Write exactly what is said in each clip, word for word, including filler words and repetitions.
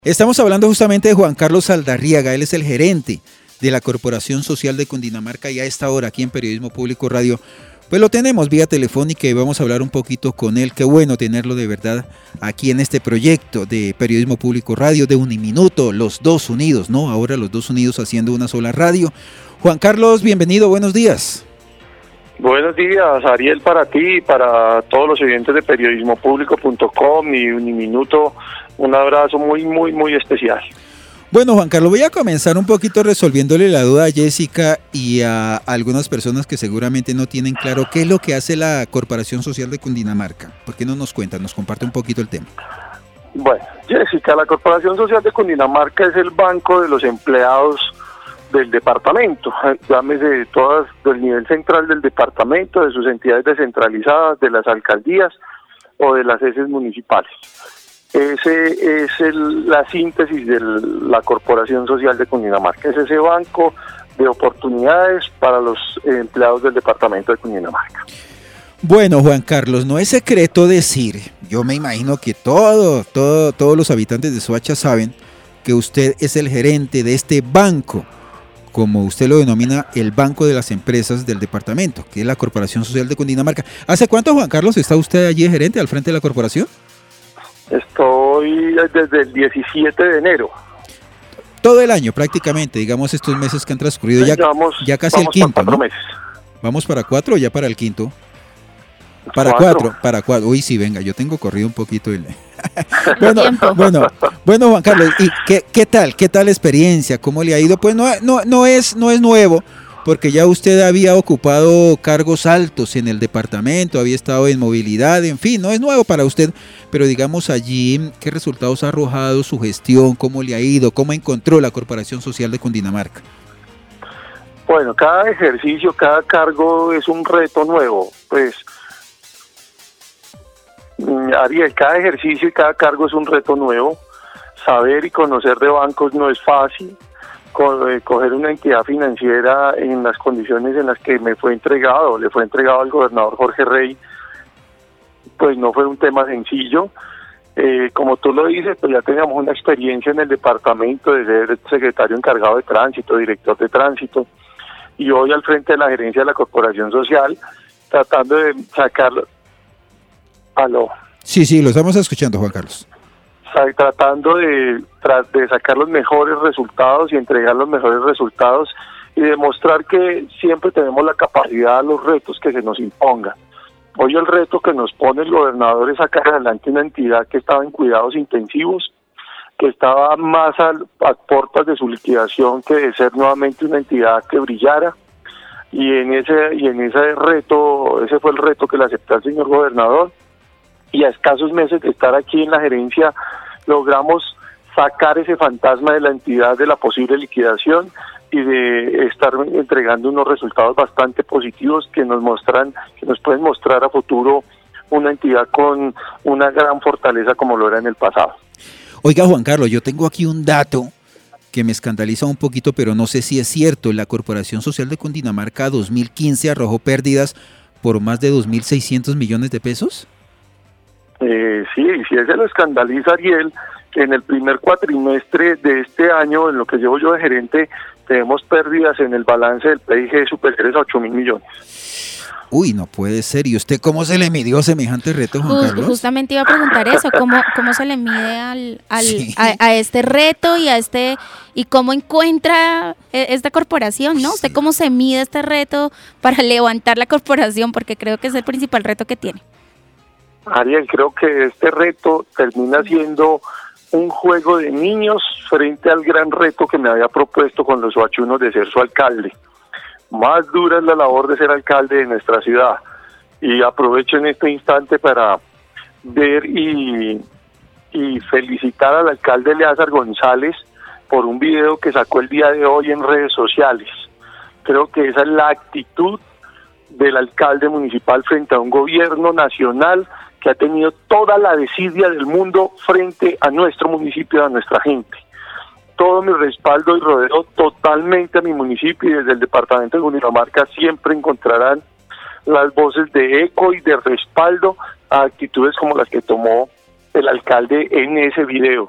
Estamos hablando justamente de Juan Carlos Saldarriaga, él es el gerente de la Corporación Social de Cundinamarca y a esta hora aquí en Periodismo Público Radio, pues lo tenemos vía telefónica y vamos a hablar un poquito con él. Qué bueno tenerlo de verdad aquí en este proyecto de Periodismo Público Radio de Uniminuto, los dos unidos, ¿no? Ahora los dos unidos haciendo una sola radio. Juan Carlos, bienvenido, buenos días. Buenos días, Ariel, para ti y para todos los oyentes de periodismo público punto com y Uniminuto, un abrazo muy, muy, muy especial. Bueno, Juan Carlos, voy a comenzar un poquito resolviéndole la duda a Jessica y a algunas personas que seguramente no tienen claro qué es lo que hace la Corporación Social de Cundinamarca. ¿Por qué no nos cuenta, nos comparte un poquito el tema? Bueno, Jessica, la Corporación Social de Cundinamarca es el banco de los empleados del departamento, llámese de todas, del nivel central del departamento, de sus entidades descentralizadas, de las alcaldías o de las heces municipales. Ese es el, la síntesis de la Corporación Social de Cundinamarca, es ese banco de oportunidades para los empleados del departamento de Cundinamarca. Bueno, Juan Carlos, no es secreto decir, yo me imagino que todo, todo, todos los habitantes de Soacha saben que usted es el gerente de este banco, como usted lo denomina, el banco de las empresas del departamento, que es la Corporación Social de Cundinamarca. ¿Hace cuánto, Juan Carlos, está usted allí de gerente al frente de la corporación? Estoy desde el diecisiete de enero. Todo el año prácticamente, digamos estos meses que han transcurrido, ya, vamos, ya casi el quinto, ¿no? Meses. ¿Vamos para cuatro o ya para el quinto? Para cuatro. cuatro, para cuatro. Uy, sí, venga, yo tengo corrido un poquito. El... bueno, bueno, bueno, Juan Carlos, ¿y qué, qué tal? ¿Qué tal la experiencia? ¿Cómo le ha ido? Pues no, no, no es, no es nuevo, porque ya usted había ocupado cargos altos en el departamento, había estado en movilidad, en fin, no es nuevo para usted, pero digamos allí, ¿qué resultados ha arrojado su gestión? ¿Cómo le ha ido? ¿Cómo encontró la Corporación Social de Cundinamarca? Bueno, cada ejercicio, cada cargo es un reto nuevo, pues Ariel, cada ejercicio y cada cargo es un reto nuevo. Saber y conocer de bancos no es fácil. Coger una entidad financiera en las condiciones en las que me fue entregado, le fue entregado al gobernador Jorge Rey, pues no fue un tema sencillo. Eh, como tú lo dices, pues ya teníamos una experiencia en el departamento de ser secretario encargado de tránsito, director de tránsito, y hoy al frente de la gerencia de la Corporación Social, tratando de sacar... Aló. Sí, sí, lo estamos escuchando, Juan Carlos. Tratando de, de sacar los mejores resultados y entregar los mejores resultados y demostrar que siempre tenemos la capacidad a los retos que se nos impongan. Hoy el reto que nos pone el gobernador es sacar adelante una entidad que estaba en cuidados intensivos, que estaba más a, a puertas de su liquidación que de ser nuevamente una entidad que brillara. Y en ese y en ese reto, ese fue el reto que le aceptó el señor gobernador. Y a escasos meses de estar aquí en la gerencia logramos sacar ese fantasma de la entidad de la posible liquidación y de estar entregando unos resultados bastante positivos que nos muestran, que nos pueden mostrar a futuro una entidad con una gran fortaleza como lo era en el pasado. Oiga, Juan Carlos, yo tengo aquí un dato que me escandaliza un poquito, pero no sé si es cierto. La Corporación Social de Cundinamarca dos mil quince arrojó pérdidas por más de dos mil seiscientos millones de pesos. Eh, sí, si ese lo escandaliza, Ariel, que en el primer cuatrimestre de este año, en lo que llevo yo de gerente, tenemos pérdidas en el balance del P I G superiores a ocho mil millones. Uy, no puede ser. ¿Y usted cómo se le midió semejante reto, Juan Carlos? Justamente iba a preguntar eso, ¿cómo, cómo se le mide al, al sí. a, a este reto y a este y cómo encuentra esta corporación, ¿no? Sí. ¿Usted cómo se mide este reto para levantar la corporación? Porque creo que es el principal reto que tiene. Ariel, creo que este reto termina siendo un juego de niños frente al gran reto que me había propuesto con los soachunos de ser su alcalde. Más dura es la labor de ser alcalde de nuestra ciudad. Y aprovecho en este instante para ver y, y felicitar al alcalde Eleazar González por un video que sacó el día de hoy en redes sociales. Creo que esa es la actitud del alcalde municipal frente a un gobierno nacional que ha tenido toda la desidia del mundo frente a nuestro municipio y a nuestra gente. Todo mi respaldo y rodeo totalmente a mi municipio, y desde el departamento de Cundinamarca siempre encontrarán las voces de eco y de respaldo a actitudes como las que tomó el alcalde en ese video.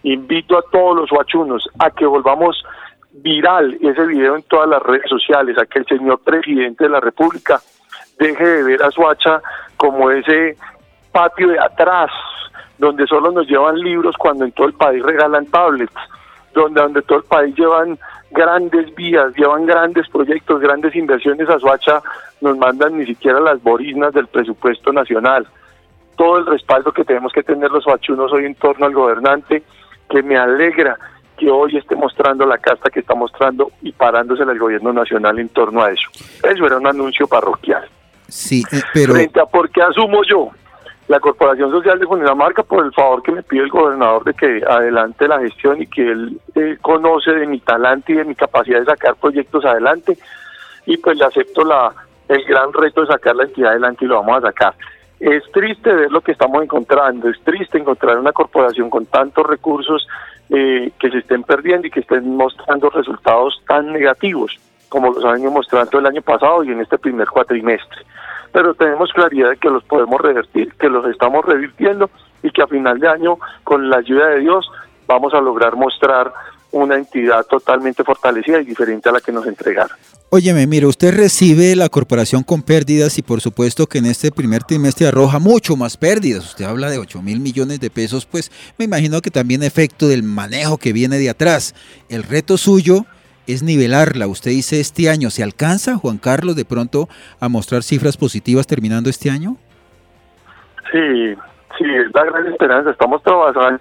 Invito a todos los soachunos a que volvamos viral ese video en todas las redes sociales, a que el señor presidente de la República deje de ver a Soacha como ese patio de atrás, donde solo nos llevan libros cuando en todo el país regalan tablets, donde, donde todo el país llevan grandes vías, llevan grandes proyectos, grandes inversiones. A Soacha nos mandan ni siquiera las boriznas del presupuesto nacional. Todo el respaldo que tenemos que tener los soachunos hoy en torno al gobernante, que me alegra que hoy esté mostrando la casta que está mostrando y parándosela al gobierno nacional en torno a eso. Eso era un anuncio parroquial. Sí, eh, pero... Frente a por qué asumo yo la Corporación Social de Cundinamarca, por el favor que me pide el gobernador de que adelante la gestión y que él eh, conoce de mi talante y de mi capacidad de sacar proyectos adelante, y pues le acepto la el gran reto de sacar la entidad adelante y lo vamos a sacar. Es triste ver lo que estamos encontrando, es triste encontrar una corporación con tantos recursos eh, que se estén perdiendo y que estén mostrando resultados tan negativos como los han venido mostrando el año pasado y en este primer cuatrimestre. Pero tenemos claridad de que los podemos revertir, que los estamos revirtiendo y que a final de año, con la ayuda de Dios, vamos a lograr mostrar una entidad totalmente fortalecida y diferente a la que nos entregaron. Óyeme, mire, usted recibe la corporación con pérdidas y por supuesto que en este primer trimestre arroja mucho más pérdidas. Usted habla de ocho mil millones de pesos, pues me imagino que también efecto del manejo que viene de atrás. El reto suyo es nivelarla. Usted dice este año, ¿se alcanza, Juan Carlos, de pronto a mostrar cifras positivas terminando este año? Sí, sí, es la gran esperanza. Estamos trabajando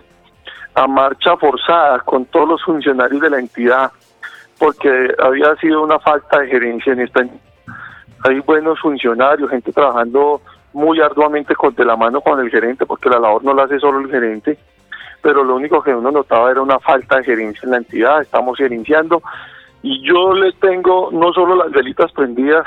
a marcha forzada con todos los funcionarios de la entidad, porque había sido una falta de gerencia en esta entidad. Hay buenos funcionarios, gente trabajando muy arduamente con, de la mano con el gerente, porque la labor no la hace solo el gerente, pero lo único que uno notaba era una falta de gerencia en la entidad. Estamos gerenciando y yo le tengo no solo las velitas prendidas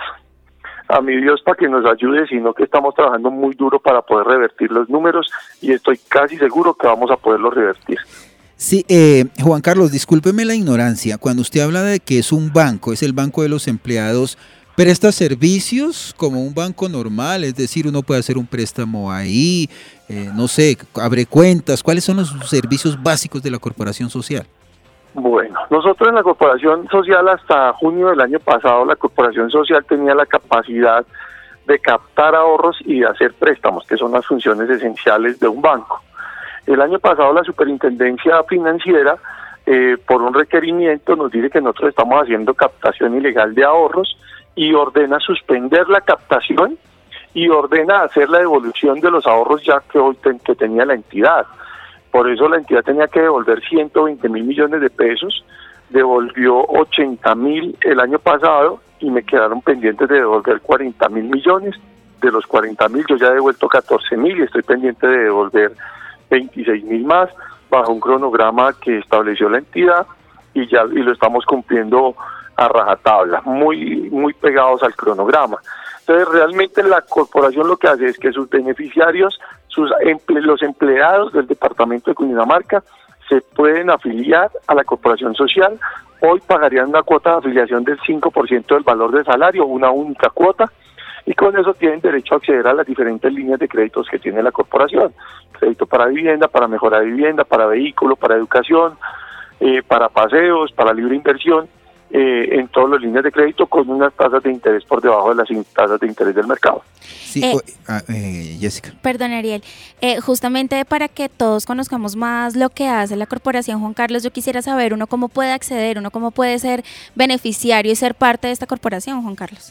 a mi Dios para que nos ayude, sino que estamos trabajando muy duro para poder revertir los números y estoy casi seguro que vamos a poderlos revertir. Sí, eh, Juan Carlos, discúlpeme la ignorancia. Cuando usted habla de que es un banco, es el banco de los empleados, ¿presta servicios como un banco normal? Es decir, uno puede hacer un préstamo ahí, eh, no sé, abre cuentas. ¿Cuáles son los servicios básicos de la Corporación Social? Bueno, nosotros en la Corporación Social hasta junio del año pasado, la Corporación Social tenía la capacidad de captar ahorros y de hacer préstamos, que son las funciones esenciales de un banco. El año pasado la Superintendencia Financiera, eh, por un requerimiento, nos dice que nosotros estamos haciendo captación ilegal de ahorros y ordena suspender la captación y ordena hacer la devolución de los ahorros ya que hoy ten, que tenía la entidad. Por eso la entidad tenía que devolver ciento veinte mil millones de pesos, devolvió ochenta mil el año pasado y me quedaron pendientes de devolver cuarenta mil millones. De los cuarenta mil yo ya he devuelto catorce mil y estoy pendiente de devolver veintiséis mil más bajo un cronograma que estableció la entidad y ya y lo estamos cumpliendo a rajatabla, muy muy pegados al cronograma. Entonces realmente la corporación lo que hace es que sus beneficiarios, sus emple los empleados del departamento de Cundinamarca se pueden afiliar a la Corporación Social. Hoy pagarían una cuota de afiliación del cinco por ciento del valor del salario, una única cuota, y con eso tienen derecho a acceder a las diferentes líneas de créditos que tiene la corporación. Crédito para vivienda, para mejora de vivienda, para vehículo, para educación, eh, para paseos, para libre inversión, eh, en todas las líneas de crédito con unas tasas de interés por debajo de las tasas de interés del mercado. Sí, eh, ah, eh, Jessica. Perdón, Ariel. Eh, justamente para que todos conozcamos más lo que hace la corporación, Juan Carlos, yo quisiera saber uno cómo puede acceder, uno cómo puede ser beneficiario y ser parte de esta corporación, Juan Carlos.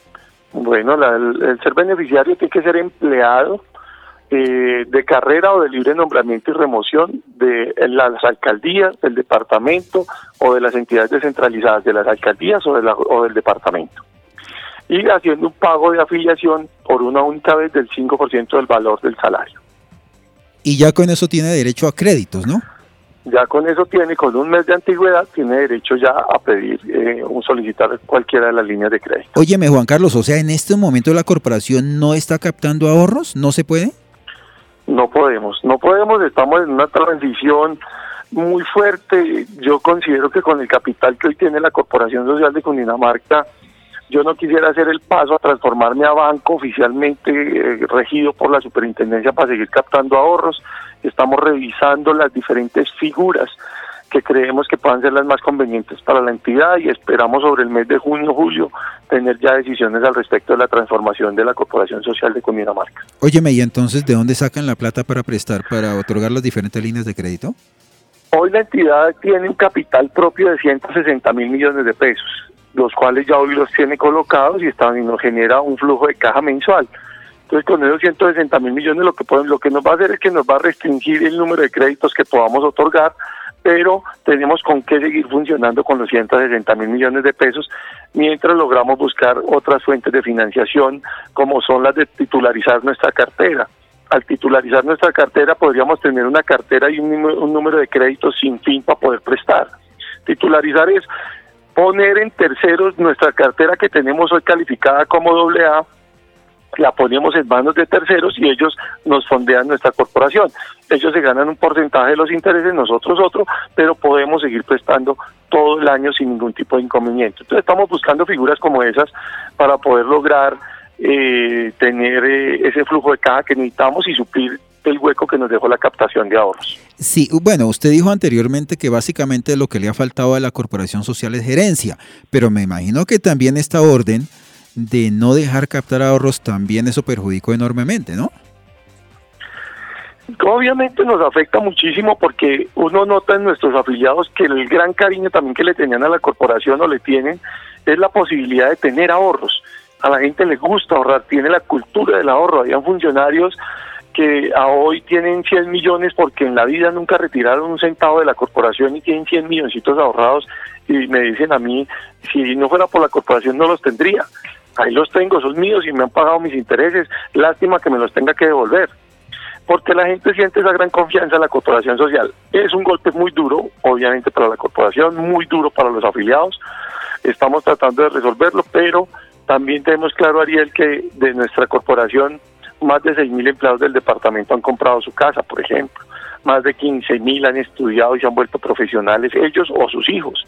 Bueno, la, el, el ser beneficiario tiene que ser empleado eh, de carrera o de libre nombramiento y remoción de las alcaldías, del departamento o de las entidades descentralizadas de las alcaldías o, de la, o del departamento. Y haciendo un pago de afiliación por una única vez del cinco por ciento del valor del salario. Y ya con eso tiene derecho a créditos, ¿no? Ya con eso tiene, con un mes de antigüedad, tiene derecho ya a pedir, eh, un solicitar cualquiera de las líneas de crédito. Óyeme, Juan Carlos, o sea, en este momento la corporación no está captando ahorros, ¿no se puede? No podemos, no podemos, estamos en una transición muy fuerte. Yo considero que con el capital que hoy tiene la Corporación Social de Cundinamarca, yo no quisiera hacer el paso a transformarme a banco oficialmente eh, regido por la superintendencia para seguir captando ahorros. Estamos revisando las diferentes figuras que creemos que puedan ser las más convenientes para la entidad y esperamos sobre el mes de junio o julio tener ya decisiones al respecto de la transformación de la Corporación Social de Cundinamarca. Óyeme, ¿y entonces de dónde sacan la plata para prestar, para otorgar las diferentes líneas de crédito? Hoy la entidad tiene un capital propio de ciento sesenta mil millones de pesos, los cuales ya hoy los tiene colocados y, están, y nos genera un flujo de caja mensual. Entonces con esos ciento sesenta mil millones lo que, podemos, lo que nos va a hacer es que nos va a restringir el número de créditos que podamos otorgar, pero tenemos con qué seguir funcionando con los ciento sesenta mil millones de pesos mientras logramos buscar otras fuentes de financiación como son las de titularizar nuestra cartera. Al titularizar nuestra cartera podríamos tener una cartera y un número, un número de créditos sin fin para poder prestar. Titularizar es poner en terceros nuestra cartera que tenemos hoy calificada como doble A, la ponemos en manos de terceros y ellos nos fondean nuestra corporación. Ellos se ganan un porcentaje de los intereses, nosotros otro, pero podemos seguir prestando todo el año sin ningún tipo de inconveniente. Entonces estamos buscando figuras como esas para poder lograr eh, tener eh, ese flujo de caja que necesitamos y suplir el hueco que nos dejó la captación de ahorros. Sí, bueno, usted dijo anteriormente que básicamente lo que le ha faltado a la Corporación Social es gerencia, pero me imagino que también esta orden de no dejar captar ahorros también eso perjudicó enormemente, ¿no? Obviamente nos afecta muchísimo porque uno nota en nuestros afiliados que el gran cariño también que le tenían a la corporación o le tienen es la posibilidad de tener ahorros. A la gente le gusta ahorrar, tiene la cultura del ahorro. Habían funcionarios que a hoy tienen cien millones porque en la vida nunca retiraron un centavo de la corporación y tienen cien milloncitos ahorrados y me dicen a mí, si no fuera por la corporación no los tendría. Ahí los tengo, son míos y me han pagado mis intereses, lástima que me los tenga que devolver. Porque la gente siente esa gran confianza en la corporación social. Es un golpe muy duro, obviamente para la corporación, muy duro para los afiliados. Estamos tratando de resolverlo, pero también tenemos claro, Ariel, que de nuestra corporación más de seis mil empleados del departamento han comprado su casa, por ejemplo. Más de quince mil han estudiado y se han vuelto profesionales, ellos o sus hijos.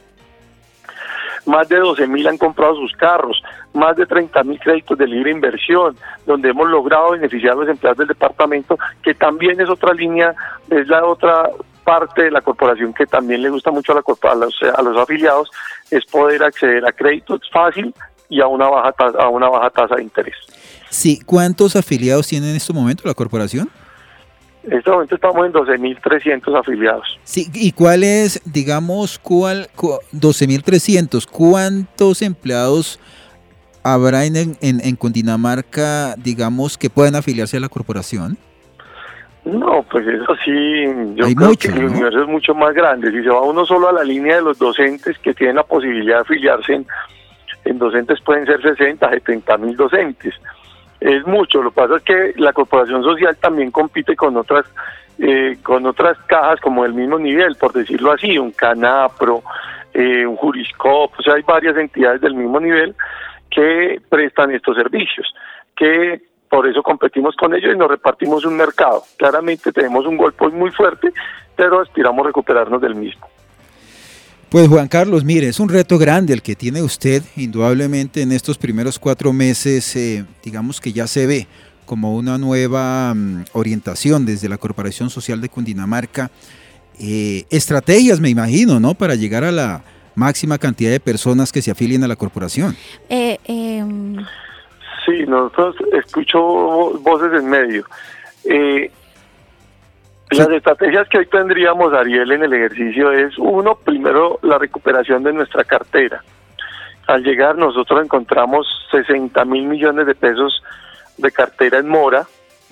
Más de doce mil han comprado sus carros, más de treinta mil créditos de libre inversión, donde hemos logrado beneficiar a los empleados del departamento, que también es otra línea, es la otra parte de la corporación que también le gusta mucho a, la, a, los, a los afiliados, es poder acceder a créditos fácil y a una baja tasa, a una baja tasa de interés. Sí, ¿cuántos afiliados tiene en este momento la corporación? En este momento estamos en doce mil trescientos afiliados. Sí, ¿y cuál es, digamos, cuál doce mil trescientos? ¿Cuántos empleados habrá en, en, en Cundinamarca, digamos, que puedan afiliarse a la corporación? No, pues eso sí, yo Hay creo mucho, que el ¿no? universo es mucho más grande. Si se va uno solo a la línea de los docentes que tienen la posibilidad de afiliarse, en, en docentes pueden ser sesenta, setenta mil docentes. Es mucho, lo que pasa es que la corporación social también compite con otras eh, con otras cajas como del mismo nivel, por decirlo así, un Canapro, eh, un Juriscop, o sea, hay varias entidades del mismo nivel que prestan estos servicios, que por eso competimos con ellos y nos repartimos un mercado. Claramente tenemos un golpe muy fuerte, pero aspiramos a recuperarnos del mismo. Pues Juan Carlos, mire, es un reto grande el que tiene usted, indudablemente en estos primeros cuatro meses, eh, digamos que ya se ve como una nueva um, orientación desde la Corporación Social de Cundinamarca, eh, estrategias me imagino, ¿no?, para llegar a la máxima cantidad de personas que se afilien a la corporación. Eh, eh... Sí, nosotros escucho voces en medio. Eh, Las estrategias que hoy tendríamos, Ariel, en el ejercicio es, uno, primero la recuperación de nuestra cartera. Al llegar nosotros encontramos sesenta mil millones de pesos de cartera en mora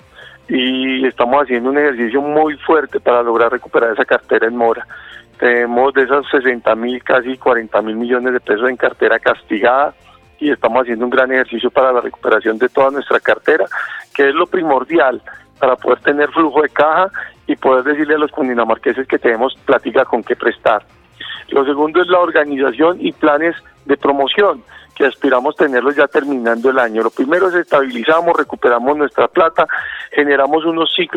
y estamos haciendo un ejercicio muy fuerte para lograr recuperar esa cartera en mora. Tenemos de esas sesenta mil, casi cuarenta mil millones de pesos en cartera castigada y estamos haciendo un gran ejercicio para la recuperación de toda nuestra cartera, que es lo primordial para poder tener flujo de caja y poder decirle a los cundinamarqueses que tenemos plática con qué prestar. Lo segundo es la organización y planes de promoción, que aspiramos tenerlos ya terminando el año. Lo primero es estabilizamos, recuperamos nuestra plata, generamos unos ciclos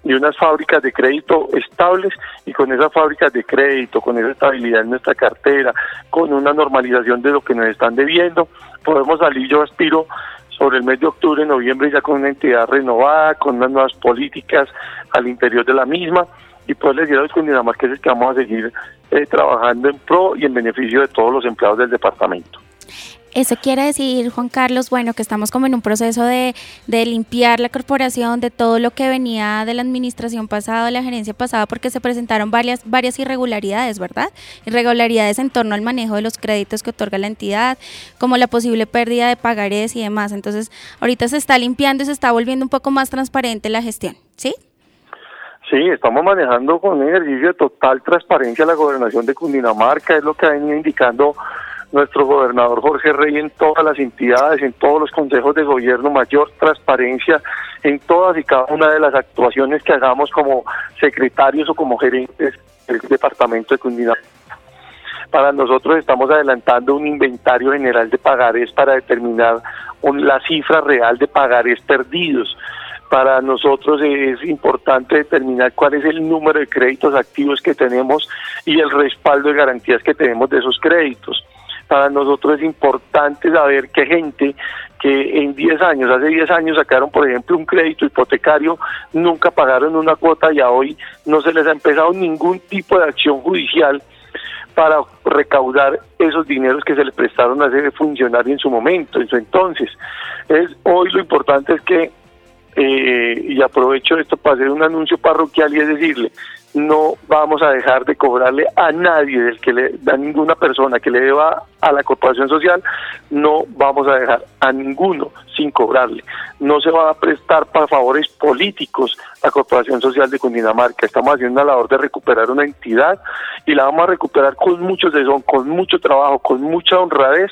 y unas fábricas de crédito estables, y con esas fábricas de crédito, con esa estabilidad en nuestra cartera, con una normalización de lo que nos están debiendo, podemos salir, yo aspiro, sobre el mes de octubre, noviembre, ya con una entidad renovada, con unas nuevas políticas al interior de la misma, y poderles decir a los cundinamarqueses que vamos a seguir eh, trabajando en pro y en beneficio de todos los empleados del departamento. Eso quiere decir, Juan Carlos, bueno, que estamos como en un proceso de, de limpiar la corporación de todo lo que venía de la administración pasada, de la gerencia pasada, porque se presentaron varias, varias irregularidades, ¿verdad? Irregularidades en torno al manejo de los créditos que otorga la entidad, como la posible pérdida de pagarés y demás. Entonces, ahorita se está limpiando y se está volviendo un poco más transparente la gestión, ¿sí? Sí, estamos manejando con un ejercicio de total transparencia la gobernación de Cundinamarca, es lo que ha venido indicando nuestro gobernador Jorge Rey en todas las entidades, en todos los consejos de gobierno, mayor transparencia en todas y cada una de las actuaciones que hagamos como secretarios o como gerentes del departamento de Cundinamarca. Para nosotros estamos adelantando un inventario general de pagarés para determinar un, la cifra real de pagarés perdidos. Para nosotros es importante determinar cuál es el número de créditos activos que tenemos y el respaldo de garantías que tenemos de esos créditos. Para nosotros es importante saber qué gente que en diez años, hace diez años sacaron, por ejemplo, un crédito hipotecario, nunca pagaron una cuota y a hoy no se les ha empezado ningún tipo de acción judicial para recaudar esos dineros que se le prestaron a ese funcionario en su momento, en su entonces. Es, hoy lo importante es que, eh, y aprovecho esto para hacer un anuncio parroquial y es decirle, no vamos a dejar de cobrarle a nadie, del que le a ninguna persona que le deba a la corporación social, no vamos a dejar a ninguno sin cobrarle. No se va a prestar para favores políticos la Corporación Social de Cundinamarca. Estamos haciendo una labor de recuperar una entidad y la vamos a recuperar con mucho tesón, con mucho trabajo, con mucha honradez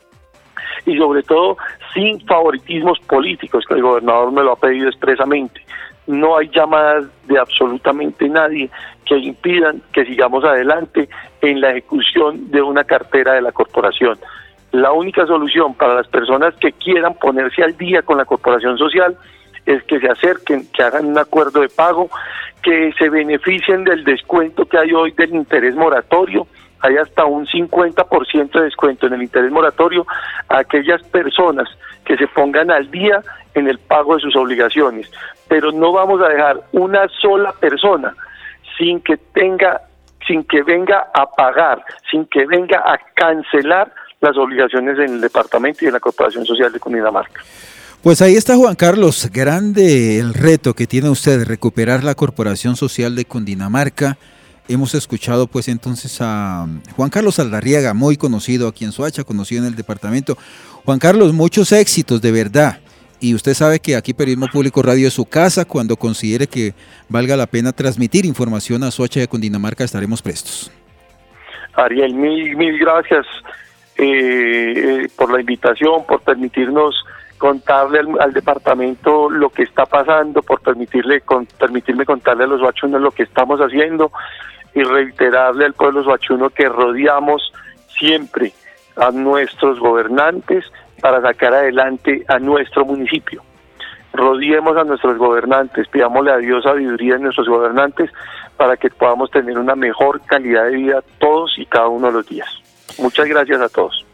y sobre todo sin favoritismos políticos, que el gobernador me lo ha pedido expresamente. No hay llamadas de absolutamente nadie que impidan que sigamos adelante en la ejecución de una cartera de la corporación. La única solución para las personas que quieran ponerse al día con la corporación social es que se acerquen, que hagan un acuerdo de pago, que se beneficien del descuento que hay hoy del interés moratorio. Hay hasta un cincuenta por ciento de descuento en el interés moratorio a aquellas personas que se pongan al día en el pago de sus obligaciones. Pero no vamos a dejar una sola persona sin que tenga, sin que venga a pagar, sin que venga a cancelar las obligaciones en el departamento y en la Corporación Social de Cundinamarca. Pues ahí está, Juan Carlos, grande el reto que tiene usted de recuperar la Corporación Social de Cundinamarca. Hemos escuchado pues entonces a Juan Carlos Aldarriaga, muy conocido aquí en Soacha, conocido en el departamento. Juan Carlos, muchos éxitos de verdad. Y usted sabe que aquí Periodismo Público Radio es su casa. Cuando considere que valga la pena transmitir información a Soacha de Cundinamarca, estaremos prestos. Ariel, mil, mil gracias eh, eh, por la invitación, por permitirnos contarle al, al departamento lo que está pasando, por permitirle con, permitirme contarle a los soachunos lo que estamos haciendo y reiterarle al pueblo soachuno que rodeamos siempre a nuestros gobernantes para sacar adelante a nuestro municipio. Rodeemos a nuestros gobernantes, pidámosle a Dios sabiduría a nuestros gobernantes para que podamos tener una mejor calidad de vida todos y cada uno de los días. Muchas gracias a todos.